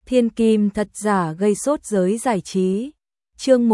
Thiên kim thật giả gây sốt giới giải trí. Chương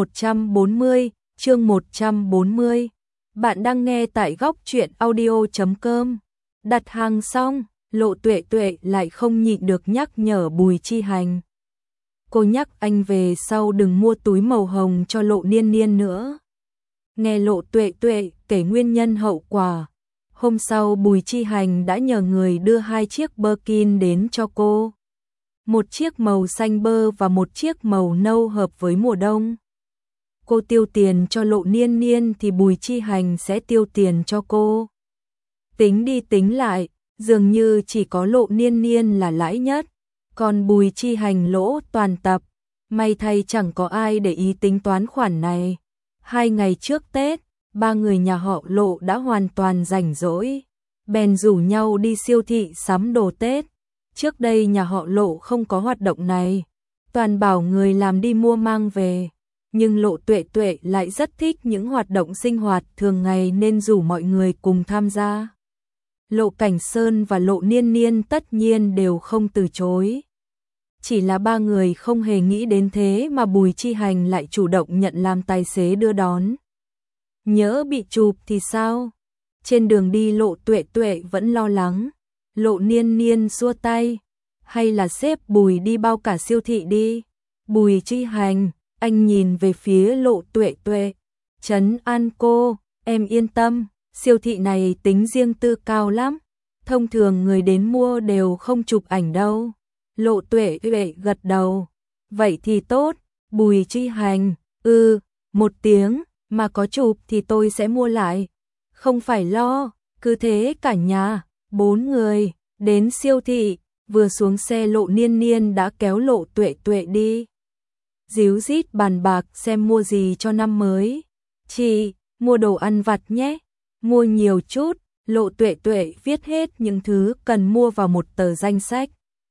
140. Bạn đang nghe tại góc truyện audio.com. Đặt hàng xong, Lộ Tuệ Tuệ lại không nhịn được nhắc nhở Bùi Chi Hành. Cô nhắc anh về sau đừng mua túi màu hồng cho Lộ Niên Niên nữa. Nghe Lộ Tuệ Tuệ kể nguyên nhân hậu quả, hôm sau Bùi Chi Hành đã nhờ người đưa 2 chiếc Birkin đến cho cô. Một chiếc màu xanh bơ và một chiếc màu nâu hợp với mùa đông. Cô tiêu tiền cho Lộ Niên Niên thì Bùi Chi Hành sẽ tiêu tiền cho cô. Tính đi tính lại, dường như chỉ có Lộ Niên Niên là lãi nhất, còn Bùi Chi Hành lỗ toàn tập. May thay chẳng có ai để ý tính toán khoản này. 2 ngày trước Tết, 3 người nhà họ Lộ đã hoàn toàn rảnh rỗi, bèn rủ nhau đi siêu thị sắm đồ Tết. Trước đây nhà họ Lộ không có hoạt động này, toàn bảo người làm đi mua mang về. Nhưng Lộ Tuệ Tuệ lại rất thích những hoạt động sinh hoạt thường ngày nên rủ mọi người cùng tham gia. Lộ Cảnh Sơn và Lộ Niên Niên tất nhiên đều không từ chối. Chỉ là 3 người không hề nghĩ đến thế mà Bùi Chi Hành lại chủ động nhận làm tài xế đưa đón. Nhỡ bị chụp thì sao? Trên đường đi Lộ Tuệ Tuệ vẫn lo lắng. Lộ Niên Niên xua tay. Hay là xếp Bùi đi bao cả siêu thị đi. Bùi Chi Hành, anh nhìn về phía Lộ Tuệ Tuệ. Trấn an cô, em yên tâm, siêu thị này tính riêng tư cao lắm. Thông thường người đến mua đều không chụp ảnh đâu. Lộ Tuệ Tuệ gật đầu. Vậy thì tốt. Bùi Chi Hành, một tiếng, mà có chụp thì tôi sẽ mua lại. Không phải lo, cứ thế cả nhà, 4 người, đến siêu thị, vừa xuống xe Lộ Niên Niên đã kéo Lộ Tuệ Tuệ đi. Díu dít bàn bạc xem mua gì cho năm mới. Chị, mua đồ ăn vặt nhé, mua nhiều chút. Lộ Tuệ Tuệ viết hết những thứ cần mua vào một tờ danh sách.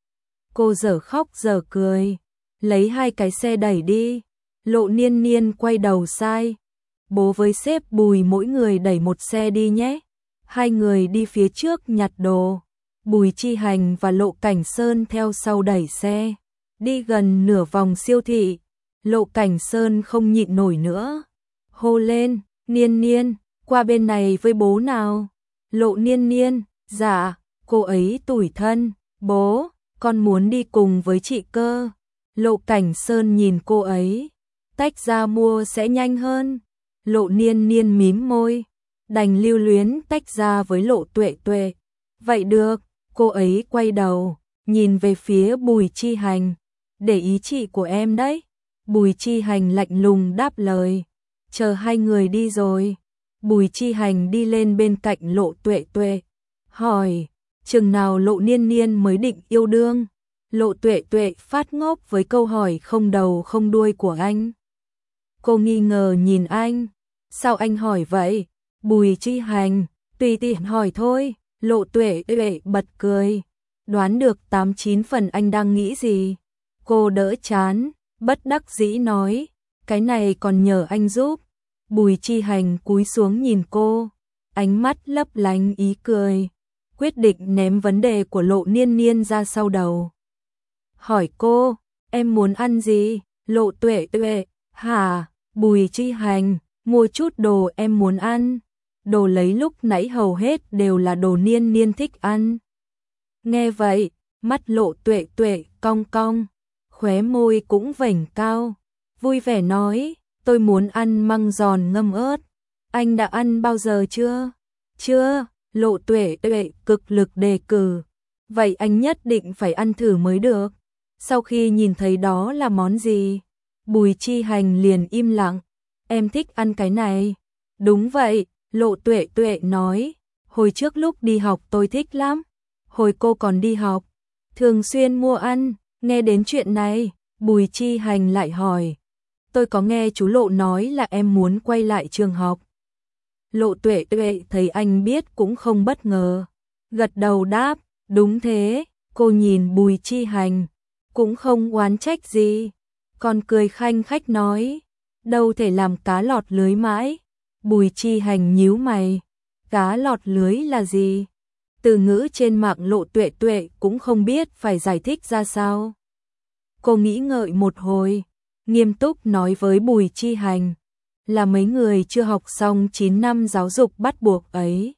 Cô dở khóc dở cười, lấy 2 cái xe đẩy đi. Lộ Niên Niên quay đầu sai. Bố với sếp Bùi mỗi người đẩy một xe đi nhé. 2 người đi phía trước nhặt đồ. Bùi Chi Hành và Lộ Cảnh Sơn theo sau đẩy xe. Đi gần nửa vòng siêu thị, Lộ Cảnh Sơn không nhịn nổi nữa. Hô lên, Niên Niên, qua bên này với bố nào. Lộ Niên Niên, dạ, cô ấy tủi thân. Bố, con muốn đi cùng với chị cơ. Lộ Cảnh Sơn nhìn cô ấy. Tách ra mua sẽ nhanh hơn. Lộ Niên Niên mím môi, đành lưu luyến tách ra với Lộ Tuệ Tuệ. Vậy được, cô ấy quay đầu, nhìn về phía Bùi Chi Hành. Để ý chị của em đấy. Bùi Chi Hành lạnh lùng đáp lời. Chờ 2 người đi rồi, Bùi Chi Hành đi lên bên cạnh Lộ Tuệ Tuệ. Hỏi, chừng nào Lộ Niên Niên mới định yêu đương? Lộ Tuệ Tuệ phát ngốc với câu hỏi không đầu không đuôi của anh. Cô nghi ngờ nhìn anh. Sao anh hỏi vậy? Bùi Chi Hành, tùy tiện hỏi thôi. Lộ Tuệ Tuệ bật cười. Đoán được 89 phần anh đang nghĩ gì. Cô đỡ chán, bất đắc dĩ nói. Cái này còn nhờ anh giúp. Bùi Chi Hành cúi xuống nhìn cô. Ánh mắt lấp lánh ý cười. Quyết định ném vấn đề của Lộ Niên Niên ra sau đầu. Hỏi cô, em muốn ăn gì? Lộ Tuệ Tuệ, hả? Bùi Chi Hành, mua chút đồ em muốn ăn. Đồ lấy lúc nãy hầu hết đều là đồ Niên Niên thích ăn. Nghe vậy, mắt Lộ Tuệ Tuệ cong cong, khóe môi cũng vểnh cao, vui vẻ nói, tôi muốn ăn măng giòn ngâm ớt. Anh đã ăn bao giờ chưa? Chưa, Lộ Tuệ Tuệ cực lực đề cử. Vậy anh nhất định phải ăn thử mới được. Sau khi nhìn thấy đó là món gì, Bùi Chi Hành liền im lặng. Em thích ăn cái này. Đúng vậy, Lộ Tuệ Tuệ nói. Hồi trước lúc đi học tôi thích lắm. Hồi cô còn đi học, thường xuyên mua ăn. Nghe đến chuyện này, Bùi Chi Hành lại hỏi. Tôi có nghe chú Lộ nói là em muốn quay lại trường học. Lộ Tuệ Tuệ thấy anh biết cũng không bất ngờ. Gật đầu đáp, đúng thế. Cô nhìn Bùi Chi Hành, cũng không oán trách gì. Còn cười khanh khách nói, đâu thể làm cá lọt lưới mãi. Bùi Chi Hành nhíu mày, cá lọt lưới là gì? Từ ngữ trên mạng Lộ Tuệ Tuệ cũng không biết phải giải thích ra sao. Cô nghĩ ngợi một hồi, nghiêm túc nói với Bùi Chi Hành, là mấy người chưa học xong 9 năm giáo dục bắt buộc ấy.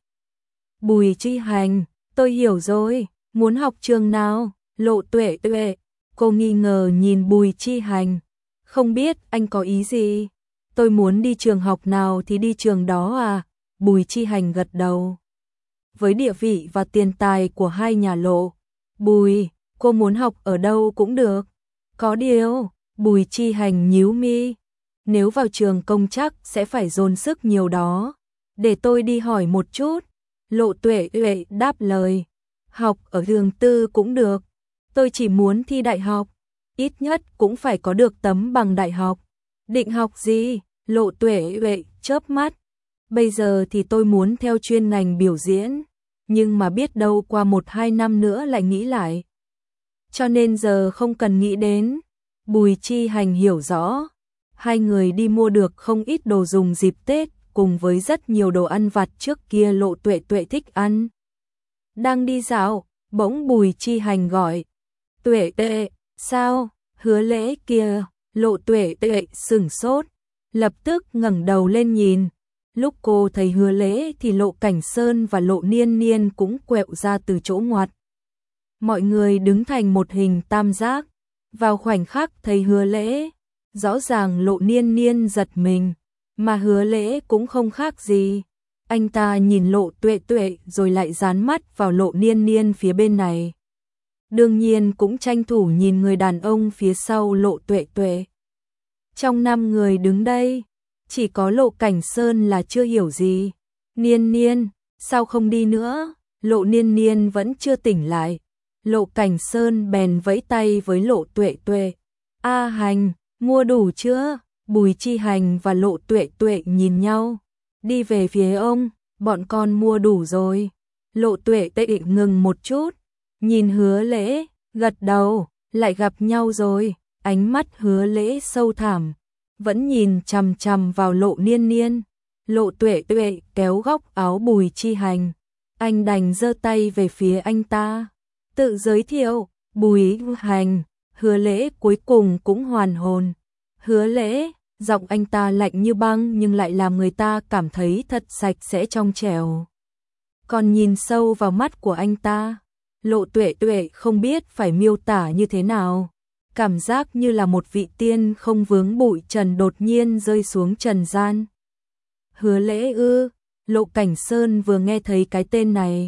Bùi Chi Hành, tôi hiểu rồi, muốn học trường nào? Lộ Tuệ Tuệ, cô nghi ngờ nhìn Bùi Chi Hành, không biết anh có ý gì? Tôi muốn đi trường học nào thì đi trường đó à? Bùi Chi Hành gật đầu. Với địa vị và tiền tài của hai nhà Lộ, Bùi, cô muốn học ở đâu cũng được. Có điều, Bùi Chi Hành nhíu mi, nếu vào trường công chắc sẽ phải dồn sức nhiều đó. Để tôi đi hỏi một chút. Lộ Tuệ Tuệ đáp lời, học ở trường tư cũng được. Tôi chỉ muốn thi đại học, ít nhất cũng phải có được tấm bằng đại học. Định học gì? Lộ Tuệ Tuệ chớp mắt. Bây giờ thì tôi muốn theo chuyên ngành biểu diễn, nhưng mà biết đâu qua 1-2 năm nữa lại nghĩ lại. Cho nên giờ không cần nghĩ đến. Bùi Chi Hành hiểu rõ. Hai người đi mua được không ít đồ dùng dịp Tết, cùng với rất nhiều đồ ăn vặt trước kia Lộ Tuệ Tuệ thích ăn. Đang đi dạo, bỗng Bùi Chi Hành gọi. Tuệ Tuệ, sao? Hứa Lễ kia. Lộ Tuệ Tuệ sửng sốt, lập tức ngẩng đầu lên nhìn. Lúc cô thấy Hứa Lễ thì Lộ Cảnh Sơn và Lộ Niên Niên cũng quẹo ra từ chỗ ngoặt. Mọi người đứng thành một hình tam giác. Vào khoảnh khắc thấy Hứa Lễ, rõ ràng Lộ Niên Niên giật mình, mà Hứa Lễ cũng không khác gì. Anh ta nhìn Lộ Tuệ Tuệ rồi lại dán mắt vào Lộ Niên Niên phía bên này. Đương nhiên cũng tranh thủ nhìn người đàn ông phía sau Lộ Tuệ Tuệ. Trong 5 người đứng đây, chỉ có Lộ Cảnh Sơn là chưa hiểu gì. Niên Niên, sao không đi nữa? Lộ Niên Niên vẫn chưa tỉnh lại. Lộ Cảnh Sơn bèn vẫy tay với Lộ Tuệ Tuệ. A Hành, mua đủ chưa? Bùi Chi Hành và Lộ Tuệ Tuệ nhìn nhau. Đi về phía ông, bọn con mua đủ rồi. Lộ Tuệ Tuệ ngừng một chút, nhìn Hứa Lễ, gật đầu, lại gặp nhau rồi. Ánh mắt Hứa Lễ sâu thẳm, vẫn nhìn chằm chằm vào Lộ Niên Niên. Lộ Tuệ Tuệ kéo góc áo Bùi Chi Hành, anh đành giơ tay về phía anh ta. Tự giới thiệu, Bùi Hành. Hứa Lễ cuối cùng cũng hoàn hồn. Hứa Lễ, giọng anh ta lạnh như băng nhưng lại làm người ta cảm thấy thật sạch sẽ trong trẻo. Còn nhìn sâu vào mắt của anh ta, Lộ Tuệ Tuệ không biết phải miêu tả như thế nào. Cảm giác như là một vị tiên không vướng bụi trần đột nhiên rơi xuống trần gian. Hứa Lễ ư? Lộ Cảnh Sơn vừa nghe thấy cái tên này,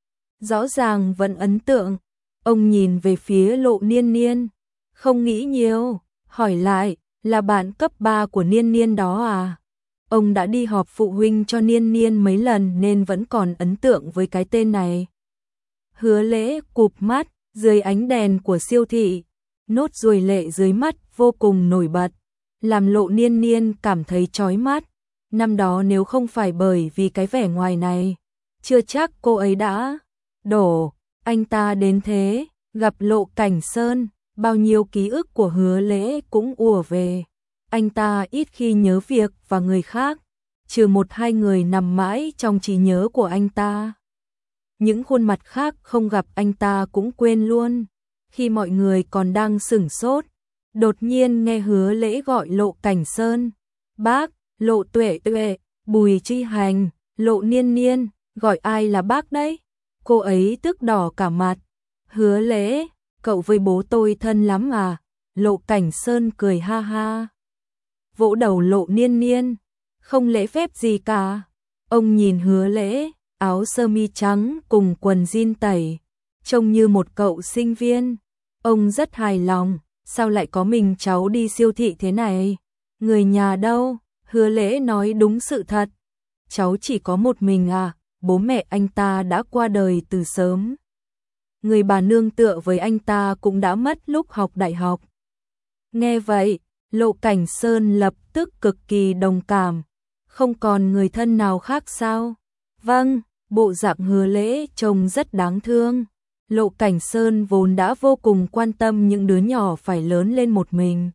rõ ràng vẫn ấn tượng. Ông nhìn về phía Lộ Niên Niên, không nghĩ nhiều, hỏi lại, là bạn cấp 3 của Niên Niên đó à? Ông đã đi họp phụ huynh cho Niên Niên mấy lần nên vẫn còn ấn tượng với cái tên này. Hứa Lễ cụp mắt, dưới ánh đèn của siêu thị, nốt ruồi lệ dưới mắt vô cùng nổi bật, làm Lộ Niên Niên cảm thấy chói mắt. Năm đó nếu không phải bởi vì cái vẻ ngoài này, chưa chắc cô ấy đã đổ. Anh ta đến thế, gặp Lộ Cảnh Sơn, bao nhiêu ký ức của Hứa Lễ cũng ùa về. Anh ta ít khi nhớ việc và người khác, trừ 1-2 người nằm mãi trong trí nhớ của anh ta. Những khuôn mặt khác không gặp anh ta cũng quên luôn. Khi mọi người còn đang sửng sốt, đột nhiên nghe Hứa Lễ gọi Lộ Cảnh Sơn. Bác, Lộ Tuệ Tuệ, Bùi Chi Hành, Lộ Niên Niên, gọi ai là bác đấy? Cô ấy tức đỏ cả mặt. Hứa Lễ, cậu với bố tôi thân lắm à? Lộ Cảnh Sơn cười ha ha, vỗ đầu Lộ Niên Niên, không lễ phép gì cả. Ông nhìn Hứa Lễ, áo sơ mi trắng cùng quần jean tẩy, trông như một cậu sinh viên. Ông rất hài lòng, sao lại có mình cháu đi siêu thị thế này? Người nhà đâu? Hứa Lễ nói đúng sự thật. Cháu chỉ có một mình à, bố mẹ anh ta đã qua đời từ sớm. Người bà nương tựa với anh ta cũng đã mất lúc học đại học. Nghe vậy, Lộ Cảnh Sơn lập tức cực kỳ đồng cảm. Không còn người thân nào khác sao? Vâng, bộ dạng Hứa Lễ trông rất đáng thương. Lộ Cảnh Sơn vốn đã vô cùng quan tâm những đứa nhỏ phải lớn lên một mình.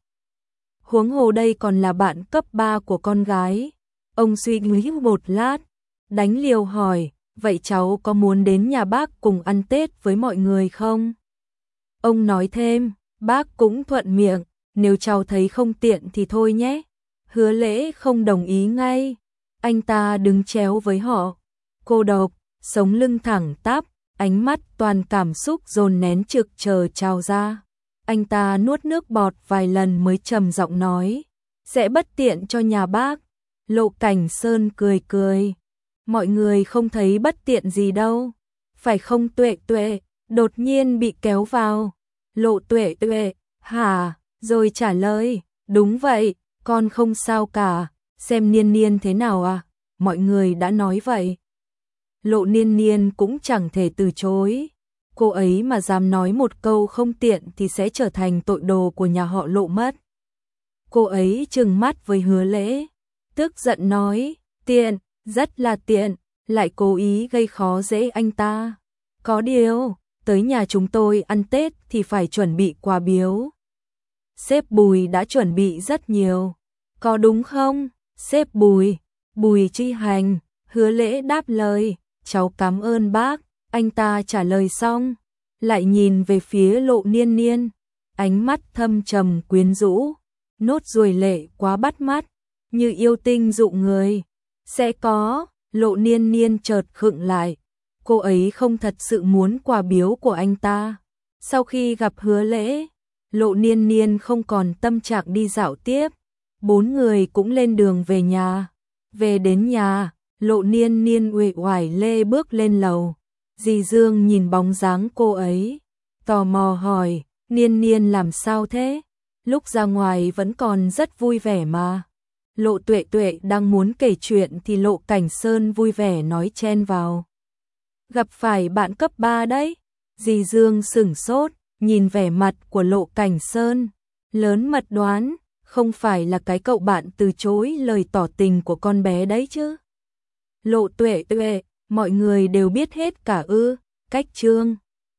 Huống hồ đây còn là bạn cấp 3 của con gái. Ông suy nghĩ một lát, đánh liều hỏi, vậy cháu có muốn đến nhà bác cùng ăn Tết với mọi người không? Ông nói thêm, Bác cũng thuận miệng, nếu cháu thấy không tiện thì thôi nhé. Hứa Lễ không đồng ý ngay. Anh ta đứng chéo với họ, cô độc, sống lưng thẳng tắp, ánh mắt toàn cảm xúc dồn nén trực chờ trào ra. Anh ta nuốt nước bọt vài lần mới trầm giọng nói, sẽ bất tiện cho nhà bác. Lộ Cảnh Sơn cười cười, mọi người không thấy bất tiện gì đâu, phải không Tuệ Tuệ? Đột nhiên bị kéo vào. Lộ Tuệ Tuệ, hả? Rồi trả lời, đúng vậy, con không sao cả, xem Niên Niên thế nào à? Mọi người đã nói vậy. Lộ Niên Niên cũng chẳng thể từ chối. Cô ấy mà dám nói một câu không tiện thì sẽ trở thành tội đồ của nhà họ Lộ mất. Cô ấy trừng mắt với Hứa Lễ, tức giận nói, tiện, rất là tiện, lại cố ý gây khó dễ anh ta. Có điều, tới nhà chúng tôi ăn Tết thì phải chuẩn bị quà biếu. Sếp Bùi đã chuẩn bị rất nhiều. Có đúng không, sếp Bùi? Bùi Chi Hành, Hứa Lễ đáp lời, cháu cảm ơn bác. Anh ta trả lời xong, lại nhìn về phía Lộ Niên Niên, ánh mắt thâm trầm quyến rũ, nốt ruồi lệ quá bắt mắt, như yêu tinh dụ người. Sẽ có, Lộ Niên Niên chợt khựng lại, cô ấy không thật sự muốn quà biếu của anh ta. Sau khi gặp Hứa Lễ, Lộ Niên Niên không còn tâm trạng đi dạo tiếp, bốn người cũng lên đường về nhà. Về đến nhà, Lộ Niên Niên uể oải lê bước lên lầu. Dì Dương nhìn bóng dáng cô ấy, tò mò hỏi, Niên Niên làm sao thế? Lúc ra ngoài vẫn còn rất vui vẻ mà. Lộ Tuệ Tuệ đang muốn kể chuyện thì Lộ Cảnh Sơn vui vẻ nói chen vào. Gặp phải bạn cấp 3 đấy. Dì Dương sửng sốt, nhìn vẻ mặt của Lộ Cảnh Sơn, lớn mật đoán, không phải là cái cậu bạn từ chối lời tỏ tình của con bé đấy chứ? Lộ Tuệ Tuệ, mọi người đều biết hết cả ư? Cách Trương